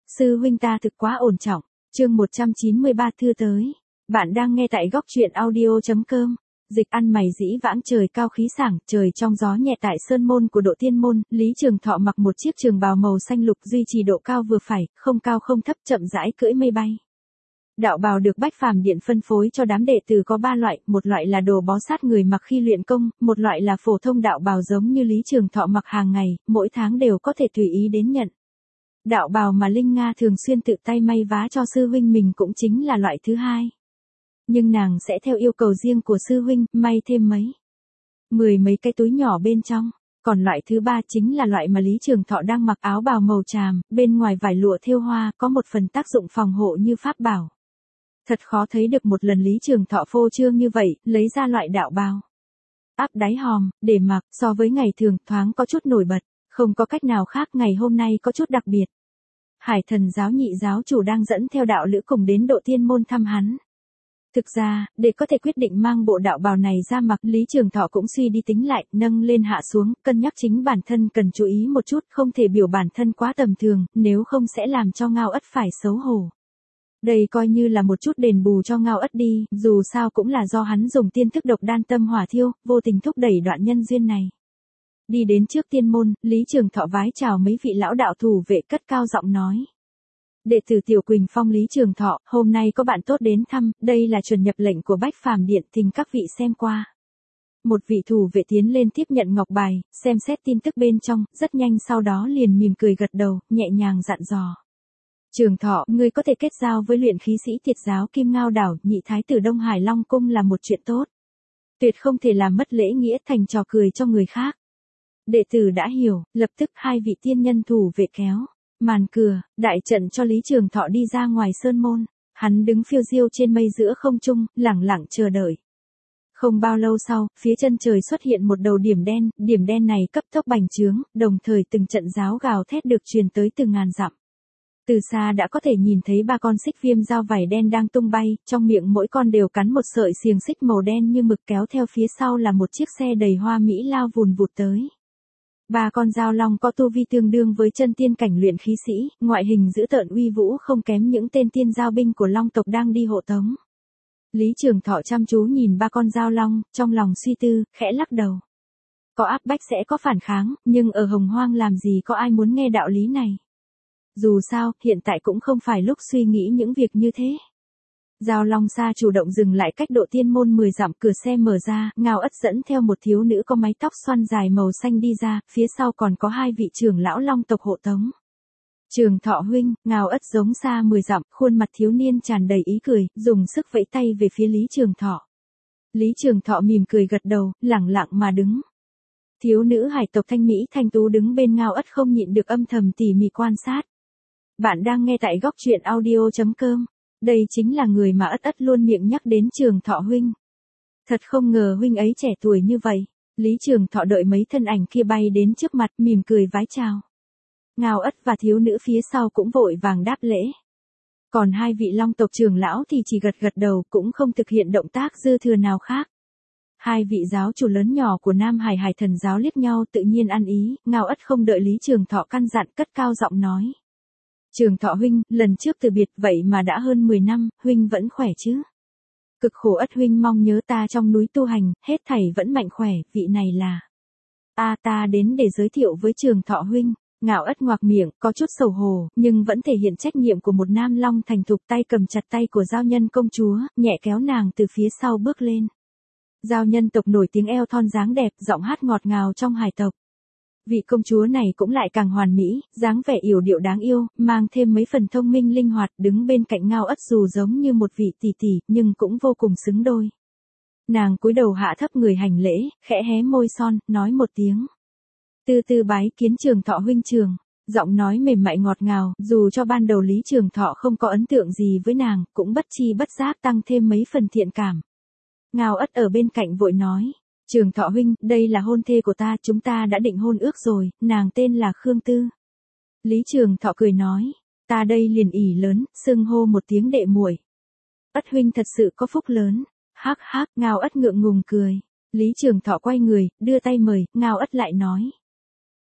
Sư huynh ta thực quá ổn trọng. Chương 193 thư tới. Bạn đang nghe tại góc truyện audio.com. Dịch ăn mày dĩ vãng trời cao khí sảng, trời trong gió nhẹ tại sơn môn của Độ Tiên môn, Lý Trường Thọ mặc một chiếc trường bào màu xanh lục duy trì độ cao vừa phải, không cao không thấp, chậm rãi cưỡi mây bay. Đạo bào được Bách Phàm Điện phân phối cho đám đệ tử có 3 loại, một loại là đồ bó sát người mặc khi luyện công, một loại là phổ thông đạo bào giống như Lý Trường Thọ mặc hàng ngày, mỗi tháng đều có thể tùy ý đến nhận. Đạo bào mà Linh Nga thường xuyên tự tay may vá cho sư huynh mình cũng chính là loại thứ hai. Nhưng nàng sẽ theo yêu cầu riêng của sư huynh, may thêm mười mấy cái túi nhỏ bên trong. Còn loại thứ ba chính là loại mà Lý Trường Thọ đang mặc, áo bào màu tràm, bên ngoài vải lụa thêu hoa, có một phần tác dụng phòng hộ như pháp bảo. Thật khó thấy được một lần Lý Trường Thọ phô trương như vậy, lấy ra loại đạo bào áp đáy hòm, để mặc, so với ngày thường, thoáng có chút nổi bật. Không có cách nào khác, ngày hôm nay có chút đặc biệt. Hải Thần giáo nhị giáo chủ đang dẫn theo đạo lữ cùng đến Độ Tiên môn thăm hắn. Thực ra, để có thể quyết định mang bộ đạo bào này ra mặc, Lý Trường Thọ cũng suy đi tính lại, nâng lên hạ xuống, cân nhắc chính bản thân cần chú ý một chút, không thể biểu bản thân quá tầm thường, nếu không sẽ làm cho Ngao Ất phải xấu hổ. Đây coi như là một chút đền bù cho Ngao Ất đi, dù sao cũng là do hắn dùng tiên thức độc đan tâm hỏa thiêu, vô tình thúc đẩy đoạn nhân duyên này. Đi đến trước tiên môn, Lý Trường Thọ vái chào mấy vị lão đạo thủ vệ, cất cao giọng nói. Đệ tử Tiểu Quỳnh Phong Lý Trường Thọ, hôm nay có bạn tốt đến thăm, đây là chuẩn nhập lệnh của Bách Phàm Điện, thỉnh các vị xem qua. Một vị thủ vệ tiến lên tiếp nhận ngọc bài, xem xét tin tức bên trong, rất nhanh sau đó liền mỉm cười gật đầu, nhẹ nhàng dặn dò. Trường Thọ, ngươi có thể kết giao với luyện khí sĩ Tiệt giáo Kim Ngao Đảo, nhị thái tử Đông Hải Long Cung là một chuyện tốt. Tuyệt không thể làm mất lễ nghĩa thành trò cười cho người khác. Đệ tử đã hiểu, lập tức hai vị tiên nhân thủ vệ kéo màn cửa, đại trận cho Lý Trường Thọ đi ra ngoài sơn môn. Hắn đứng phiêu diêu trên mây giữa không trung, lẳng lặng chờ đợi. Không bao lâu sau, phía chân trời xuất hiện một đầu điểm đen này cấp tốc bành trướng, đồng thời từng trận giáo gào thét được truyền tới từ ngàn dặm. Từ xa đã có thể nhìn thấy 3 con xích viêm dao vảy đen đang tung bay, trong miệng mỗi con đều cắn một sợi xiềng xích màu đen như mực, kéo theo phía sau là một chiếc xe đầy hoa mỹ lao vùn vụt tới. 3 con dao long có tu vi tương đương với chân tiên cảnh luyện khí sĩ, ngoại hình dữ tợn uy vũ không kém những tên tiên giao binh của Long tộc đang đi hộ tống. Lý Trường Thọ chăm chú nhìn 3 con dao long, trong lòng suy tư, khẽ lắc đầu. Có áp bách sẽ có phản kháng, nhưng ở Hồng Hoang làm gì có ai muốn nghe đạo lý này. Dù sao, hiện tại cũng không phải lúc suy nghĩ những việc như thế. Giao Long Sa chủ động dừng lại cách Độ Tiên môn 10 dặm, cửa xe mở ra, Ngao Ất dẫn theo một thiếu nữ có mái tóc xoăn dài màu xanh đi ra, phía sau còn có 2 vị trưởng lão Long tộc hộ tống. Trường Thọ huynh, Ngao Ất giống xa 10 dặm, khuôn mặt thiếu niên tràn đầy ý cười, dùng sức vẫy tay về phía Lý Trường Thọ. Lý Trường Thọ mỉm cười gật đầu, lẳng lặng mà đứng. Thiếu nữ hải tộc thanh mỹ thanh tú đứng bên Ngao Ất không nhịn được âm thầm tỉ mỉ quan sát. Bạn đang nghe tại góc truyện audio.com. Đây chính là người mà Ất luôn miệng nhắc đến Trường Thọ huynh. Thật không ngờ huynh ấy trẻ tuổi như vậy. Lý Trường Thọ đợi mấy thân ảnh kia bay đến trước mặt, mỉm cười vái chào. Ngao Ất và thiếu nữ phía sau cũng vội vàng đáp lễ. Còn 2 vị Long tộc trưởng lão thì chỉ gật đầu, cũng không thực hiện động tác dư thừa nào khác. 2 vị giáo chủ lớn nhỏ của Nam Hải Hải Thần giáo liếc nhau tự nhiên ăn ý, Ngao Ất không đợi Lý Trường Thọ căn dặn, cất cao giọng nói. Trường Thọ huynh, lần trước từ biệt vậy mà đã hơn 10 năm, huynh vẫn khỏe chứ? Cực khổ Ất huynh mong nhớ ta trong núi tu hành, hết thảy vẫn mạnh khỏe, vị này là. Ta đến để giới thiệu với Trường Thọ huynh. Ngao Ất ngoạc miệng, có chút xấu hổ, nhưng vẫn thể hiện trách nhiệm của một nam long thành thục, tay cầm chặt tay của giao nhân công chúa, nhẹ kéo nàng từ phía sau bước lên. Giao nhân tộc nổi tiếng eo thon dáng đẹp, giọng hát ngọt ngào trong hải tộc. Vị công chúa này cũng lại càng hoàn mỹ, dáng vẻ yểu điệu đáng yêu, mang thêm mấy phần thông minh linh hoạt, đứng bên cạnh Ngao Ất dù giống như một vị tỷ tỷ, nhưng cũng vô cùng xứng đôi. Nàng cúi đầu hạ thấp người hành lễ, khẽ hé môi son, nói một tiếng. Từ từ bái kiến Trường Thọ huynh trường. Giọng nói mềm mại ngọt ngào, dù cho ban đầu Lý Trường Thọ không có ấn tượng gì với nàng, cũng bất chi bất giác tăng thêm mấy phần thiện cảm. Ngao Ất ở bên cạnh vội nói. Trường Thọ huynh, đây là hôn thê của ta, chúng ta đã định hôn ước rồi, nàng tên là Khương Tư. Lý Trường Thọ cười nói, ta đây liền ỷ lớn, xưng hô một tiếng đệ muội. Ất huynh thật sự có phúc lớn. Hắc hắc, Ngao Ất ngượng ngùng cười. Lý Trường Thọ quay người, đưa tay mời, Ngao Ất lại nói.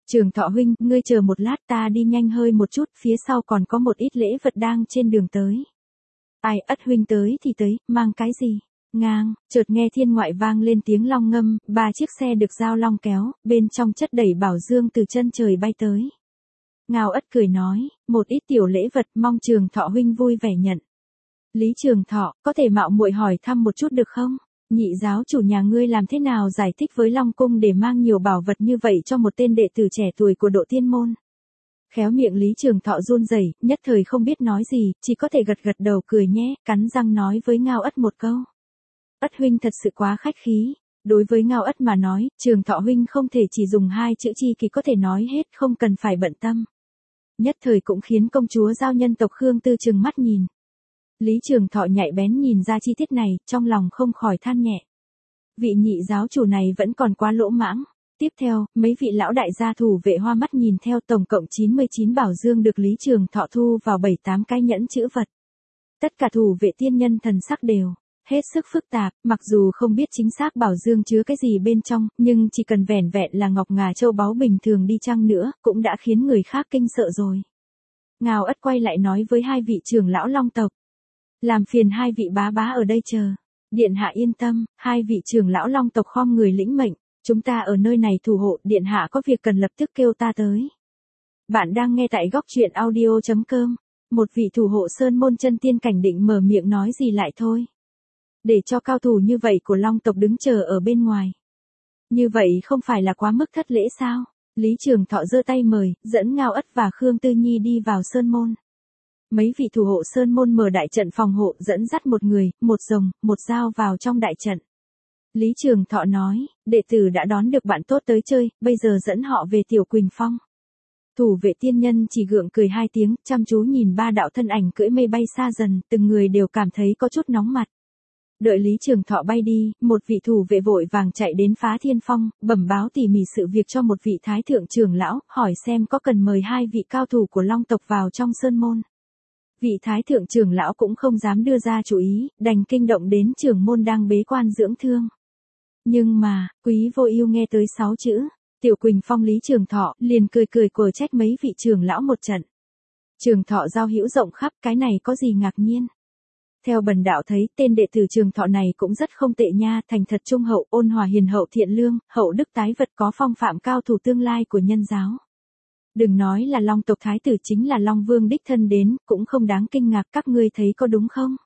Trường Thọ huynh, ngươi chờ một lát ta đi nhanh hơi một chút, phía sau còn có một ít lễ vật đang trên đường tới. Ai, Ất huynh tới thì tới, mang cái gì? Ngang, chợt nghe thiên ngoại vang lên tiếng long ngâm, 3 chiếc xe được giao long kéo, bên trong chất đầy bảo dương từ chân trời bay tới. Ngao Ất cười nói, một ít tiểu lễ vật mong Trường Thọ huynh vui vẻ nhận. Lý Trường Thọ, có thể mạo muội hỏi thăm một chút được không? Nhị giáo chủ nhà ngươi làm thế nào giải thích với Long Cung để mang nhiều bảo vật như vậy cho một tên đệ tử trẻ tuổi của Độ Tiên Môn? Khéo miệng Lý Trường Thọ run rẩy, nhất thời không biết nói gì, chỉ có thể gật gật đầu cười nhé, cắn răng nói với Ngao Ất một câu. Ất huynh thật sự quá khách khí. Đối với Ngao Ất mà nói, Trường Thọ huynh không thể chỉ dùng 2 chữ chi kỳ có thể nói hết, không cần phải bận tâm. Nhất thời cũng khiến công chúa giao nhân tộc Khương Tư trừng mắt nhìn. Lý Trường Thọ nhạy bén nhìn ra chi tiết này, trong lòng không khỏi than nhẹ. Vị nhị giáo chủ này vẫn còn quá lỗ mãng. Tiếp theo, mấy vị lão đại gia thủ vệ hoa mắt nhìn theo, tổng cộng 99 bảo dương được Lý Trường Thọ thu vào 7-8 cái nhẫn chữ vật. Tất cả thủ vệ tiên nhân thần sắc đều hết sức phức tạp, mặc dù không biết chính xác bảo dương chứa cái gì bên trong, nhưng chỉ cần vẻn vẹn là ngọc ngà châu báu bình thường đi chăng nữa, cũng đã khiến người khác kinh sợ rồi. Ngao Ất quay lại nói với 2 vị trưởng lão Long tộc. Làm phiền 2 vị bá bá ở đây chờ. Điện hạ yên tâm, 2 vị trưởng lão Long tộc khom người lĩnh mệnh. Chúng ta ở nơi này thủ hộ, điện hạ có việc cần lập tức kêu ta tới. Bạn đang nghe tại góc truyện audio.com. Một vị thủ hộ sơn môn chân tiên cảnh định mở miệng nói gì lại thôi. Để cho cao thủ như vậy của Long tộc đứng chờ ở bên ngoài. Như vậy không phải là quá mức thất lễ sao? Lý Trường Thọ giơ tay mời, dẫn Ngao Ất và Khương Tư Nhi đi vào sơn môn. Mấy vị thủ hộ sơn môn mở đại trận phòng hộ, dẫn dắt một người, một rồng, một dao vào trong đại trận. Lý Trường Thọ nói, đệ tử đã đón được bạn tốt tới chơi, bây giờ dẫn họ về Tiểu Quỳnh Phong. Thủ vệ tiên nhân chỉ gượng cười 2 tiếng, chăm chú nhìn 3 đạo thân ảnh cưỡi mây bay xa dần, từng người đều cảm thấy có chút nóng mặt. Đợi Lý Trường Thọ bay đi, một vị thủ vệ vội vàng chạy đến Phá Thiên Phong, bẩm báo tỉ mỉ sự việc cho một vị thái thượng trưởng lão, hỏi xem có cần mời 2 vị cao thủ của Long tộc vào trong sơn môn. Vị thái thượng trưởng lão cũng không dám đưa ra chủ ý, đành kinh động đến trưởng môn đang bế quan dưỡng thương. Nhưng mà, Quý Vô Ưu nghe tới 6 chữ, Tiểu Quỳnh Phong Lý Trường Thọ, liền cười cười quở trách mấy vị trưởng lão một trận. Trường Thọ giao hữu rộng khắp, cái này có gì ngạc nhiên. Theo bần đạo thấy, tên đệ tử Trường Thọ này cũng rất không tệ nha, thành thật trung hậu, ôn hòa hiền hậu thiện lương, hậu đức tái vật, có phong phạm cao thủ tương lai của nhân giáo. Đừng nói là Long tộc thái tử, chính là Long Vương đích thân đến, cũng không đáng kinh ngạc, các ngươi thấy có đúng không?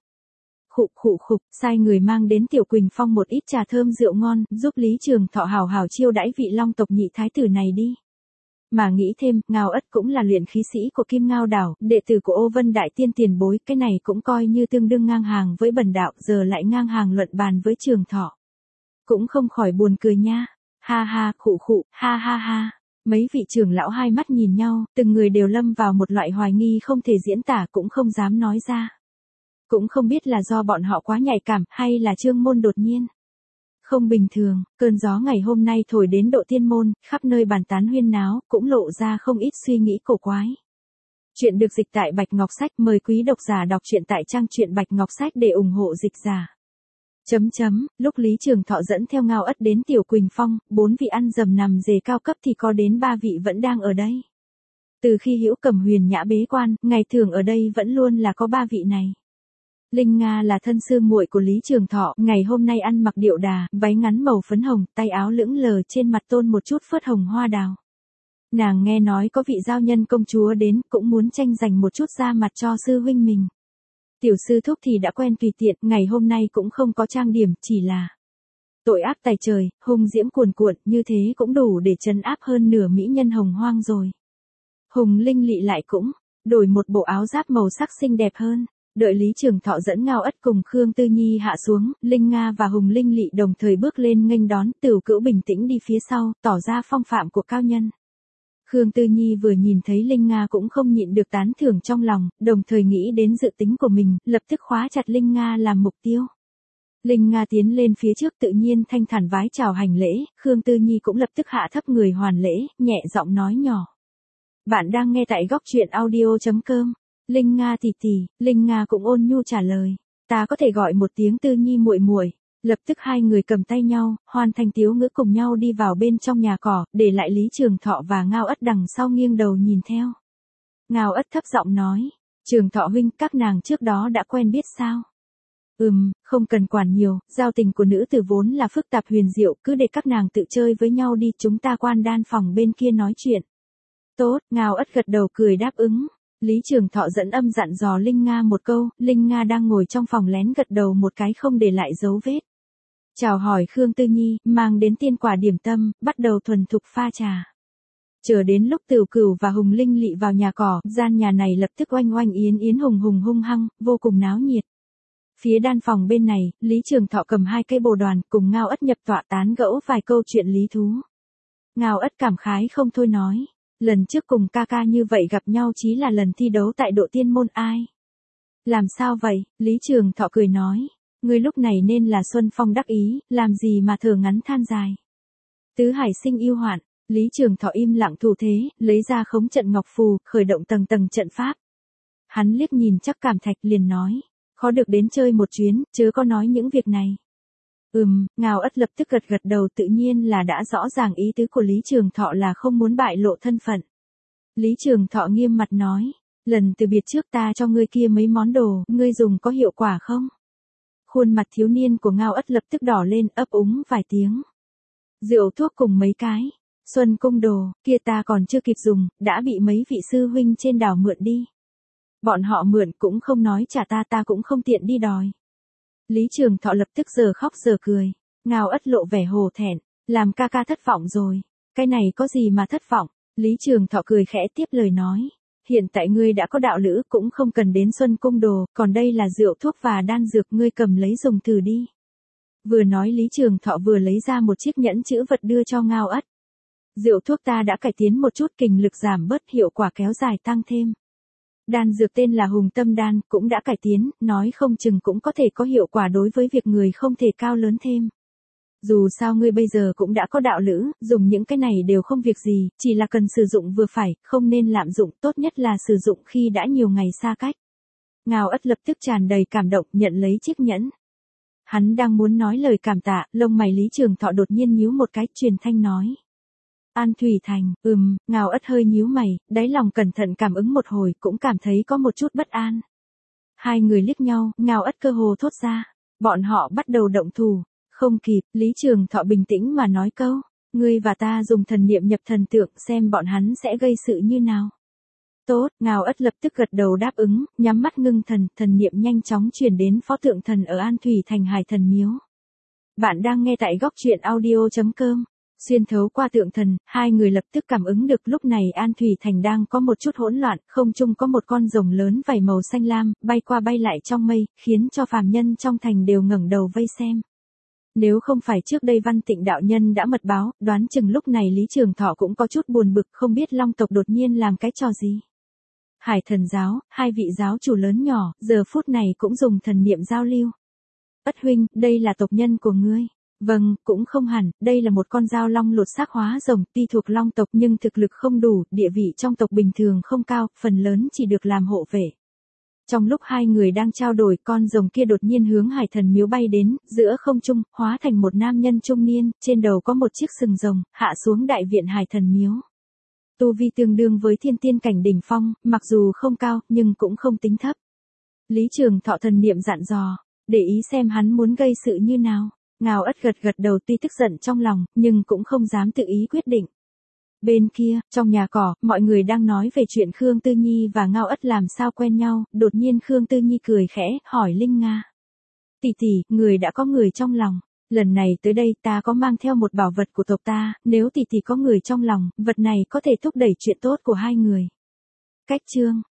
Khục, sai người mang đến Tiểu Quỳnh Phong một ít trà thơm rượu ngon, giúp Lý Trường Thọ hào hào chiêu đãi vị Long tộc nhị thái tử này đi. Mà nghĩ thêm, Ngao Ất cũng là luyện khí sĩ của Kim Ngao đảo, đệ tử của Ô Vân Đại Tiên tiền bối, cái này cũng coi như tương đương ngang hàng với bần đạo, giờ lại ngang hàng luận bàn với Trường Thọ. Cũng không khỏi buồn cười nha. Ha ha, ha. Mấy vị trưởng lão 2 mắt nhìn nhau, từng người đều lâm vào một loại hoài nghi không thể diễn tả, cũng không dám nói ra. Cũng không biết là do bọn họ quá nhạy cảm, hay là Trương môn đột nhiên không bình thường. Cơn gió ngày hôm nay thổi đến Độ Tiên môn, khắp nơi bàn tán huyên náo, cũng lộ ra không ít suy nghĩ cổ quái. Chuyện được dịch tại Bạch Ngọc Sách, mời quý độc giả đọc truyện tại trang truyện Bạch Ngọc Sách để ủng hộ dịch giả. Lúc Lý Trường Thọ dẫn theo Ngao Ất đến Tiểu Quỳnh Phong, 4 vị ăn dầm nằm dề cao cấp thì có đến 3 vị vẫn đang ở đây. Từ khi Hữu Cầm Huyền Nhã bế quan, ngày thường ở đây vẫn luôn là có 3 vị này. Linh Nga là thân sư muội của Lý Trường Thọ, ngày hôm nay ăn mặc điệu đà, váy ngắn màu phấn hồng, tay áo lững lờ, trên mặt tôn một chút phớt hồng hoa đào. Nàng nghe nói có vị giao nhân công chúa đến, cũng muốn tranh giành một chút da mặt cho sư huynh mình. Tiểu sư thúc thì đã quen tùy tiện, ngày hôm nay cũng không có trang điểm, chỉ là tội ác tày trời, hung diễm cuồn cuộn, như thế cũng đủ để trấn áp hơn nửa mỹ nhân hồng hoang rồi. Hùng Linh Lị lại cũng đổi một bộ áo giáp màu sắc xinh đẹp hơn. Đợi Lý Trường Thọ dẫn Ngao Ất cùng Khương Tư Nhi hạ xuống, Linh Nga và Hùng Linh Lị đồng thời bước lên nghênh đón, Tửu Cữu bình tĩnh đi phía sau, tỏ ra phong phạm của cao nhân. Khương Tư Nhi vừa nhìn thấy Linh Nga cũng không nhịn được tán thưởng trong lòng, đồng thời nghĩ đến dự tính của mình, lập tức khóa chặt Linh Nga làm mục tiêu. Linh Nga tiến lên phía trước tự nhiên thanh thản vái chào hành lễ, Khương Tư Nhi cũng lập tức hạ thấp người hoàn lễ, nhẹ giọng nói nhỏ. Bạn đang nghe tại góc truyện audio.com. Linh Nga tỷ tỷ, Linh Nga cũng ôn nhu trả lời, ta có thể gọi một tiếng Tư Nhi muội muội. Lập tức hai người cầm tay nhau, hoàn thành tiếu ngữ cùng nhau đi vào bên trong nhà cỏ, để lại Lý Trường Thọ và Ngao Ất đằng sau nghiêng đầu nhìn theo. Ngao Ất thấp giọng nói, Trường Thọ huynh, các nàng trước đó đã quen biết sao? Không cần quản nhiều, giao tình của nữ tử vốn là phức tạp huyền diệu, cứ để các nàng tự chơi với nhau đi, chúng ta quan đan phòng bên kia nói chuyện. Tốt, Ngao Ất gật đầu cười đáp ứng. Lý Trường Thọ dẫn âm dặn dò Linh Nga một câu, Linh Nga đang ngồi trong phòng lén gật đầu một cái không để lại dấu vết. Chào hỏi Khương Tư Nhi, mang đến tiên quả điểm tâm, bắt đầu thuần thục pha trà. Chờ đến lúc Tửu Cửu và Hùng Linh lị vào nhà cỏ, gian nhà này lập tức oanh oanh yến yến hùng hùng hung hăng, vô cùng náo nhiệt. Phía đan phòng bên này, Lý Trường Thọ cầm 2 cây bồ đoàn, cùng Ngao Ất nhập tọa tán gẫu vài câu chuyện lý thú. Ngao Ất cảm khái không thôi nói, lần trước cùng ca ca như vậy gặp nhau chí là lần thi đấu tại độ tiên môn ai. Làm sao vậy? Lý Trường Thọ cười nói, ngươi lúc này nên là xuân phong đắc ý, làm gì mà thở ngắn than dài. Tứ hải sinh yêu hoạn, Lý Trường Thọ im lặng thủ thế, lấy ra khống trận ngọc phù, khởi động tầng tầng trận pháp. Hắn liếc nhìn Trắc Cảm Thạch liền nói, khó được đến chơi một chuyến, chớ có nói những việc này. Ngao Ất lập tức gật gật đầu, tự nhiên là đã rõ ràng ý tứ của Lý Trường Thọ là không muốn bại lộ thân phận. Lý Trường Thọ nghiêm mặt nói, lần từ biệt trước ta cho ngươi kia mấy món đồ, ngươi dùng có hiệu quả không? Khuôn mặt thiếu niên của Ngao Ất lập tức đỏ lên, ấp úng vài tiếng. Rượu thuốc cùng mấy cái, xuân cung đồ, kia ta còn chưa kịp dùng, đã bị mấy vị sư huynh trên đảo mượn đi. Bọn họ mượn cũng không nói trả ta cũng không tiện đi đòi. Lý Trường Thọ lập tức giờ khóc giờ cười. Ngao Ất lộ vẻ hổ thẹn, làm ca ca thất vọng rồi. Cái này có gì mà thất vọng? Lý Trường Thọ cười khẽ tiếp lời nói. Hiện tại ngươi đã có đạo lữ cũng không cần đến xuân cung đồ, còn đây là rượu thuốc và đan dược, ngươi cầm lấy dùng thử đi. Vừa nói Lý Trường Thọ vừa lấy ra một chiếc nhẫn chữ vật đưa cho Ngao Ất. Rượu thuốc ta đã cải tiến một chút, kình lực giảm bớt, hiệu quả kéo dài tăng thêm. Đan dược tên là Hùng Tâm Đan, cũng đã cải tiến, nói không chừng cũng có thể có hiệu quả đối với việc người không thể cao lớn thêm. Dù sao ngươi bây giờ cũng đã có đạo lữ, dùng những cái này đều không việc gì, chỉ là cần sử dụng vừa phải, không nên lạm dụng, tốt nhất là sử dụng khi đã nhiều ngày xa cách. Ngao Ất lập tức tràn đầy cảm động, nhận lấy chiếc nhẫn. Hắn đang muốn nói lời cảm tạ, lông mày Lý Trường Thọ đột nhiên nhíu một cái, truyền thanh nói. An Thủy Thành, Ngao Ất hơi nhíu mày, đáy lòng cẩn thận cảm ứng một hồi, cũng cảm thấy có một chút bất an. Hai người liếc nhau, Ngao Ất cơ hồ thốt ra, bọn họ bắt đầu động thủ. Không kịp, Lý Trường Thọ bình tĩnh mà nói câu, ngươi và ta dùng thần niệm nhập thần tượng xem bọn hắn sẽ gây sự như nào. Tốt, Ngao Ất lập tức gật đầu đáp ứng, nhắm mắt ngưng thần, thần niệm nhanh chóng chuyển đến pho tượng thần ở An Thủy Thành Hải Thần Miếu. Bạn đang nghe tại góc truyện audio.com. Xuyên thấu qua tượng thần, hai người lập tức cảm ứng được lúc này An Thủy Thành đang có một chút hỗn loạn, không trung có một con rồng lớn vảy màu xanh lam, bay qua bay lại trong mây, khiến cho phàm nhân trong thành đều ngẩng đầu vây xem. Nếu không phải trước đây Văn Tịnh đạo nhân đã mật báo, đoán chừng lúc này Lý Trường Thọ cũng có chút buồn bực, không biết Long tộc đột nhiên làm cái trò gì. Hải Thần giáo, hai vị giáo chủ lớn nhỏ, giờ phút này cũng dùng thần niệm giao lưu. Ất huynh, đây là tộc nhân của ngươi. Vâng, cũng không hẳn, đây là một con dao long lột xác hóa rồng, tuy thuộc Long tộc nhưng thực lực không đủ, địa vị trong tộc bình thường không cao, phần lớn chỉ được làm hộ vệ. Trong lúc hai người đang trao đổi, con rồng kia đột nhiên hướng Hải Thần Miếu bay đến, giữa không trung, hóa thành một nam nhân trung niên, trên đầu có một chiếc sừng rồng, hạ xuống đại viện Hải Thần Miếu. Tu vi tương đương với thiên tiên cảnh đỉnh phong, mặc dù không cao, nhưng cũng không tính thấp. Lý Trường Thọ thần niệm dặn dò, để ý xem hắn muốn gây sự như nào. Ngao Ất gật gật đầu, tuy tức giận trong lòng, nhưng cũng không dám tự ý quyết định. Bên kia, trong nhà cỏ, mọi người đang nói về chuyện Khương Tư Nhi và Ngao Ất làm sao quen nhau, đột nhiên Khương Tư Nhi cười khẽ, hỏi Linh Nga. Tỷ tỷ, người đã có người trong lòng, lần này tới đây ta có mang theo một bảo vật của tộc ta, nếu tỷ tỷ có người trong lòng, vật này có thể thúc đẩy chuyện tốt của hai người. Cách chương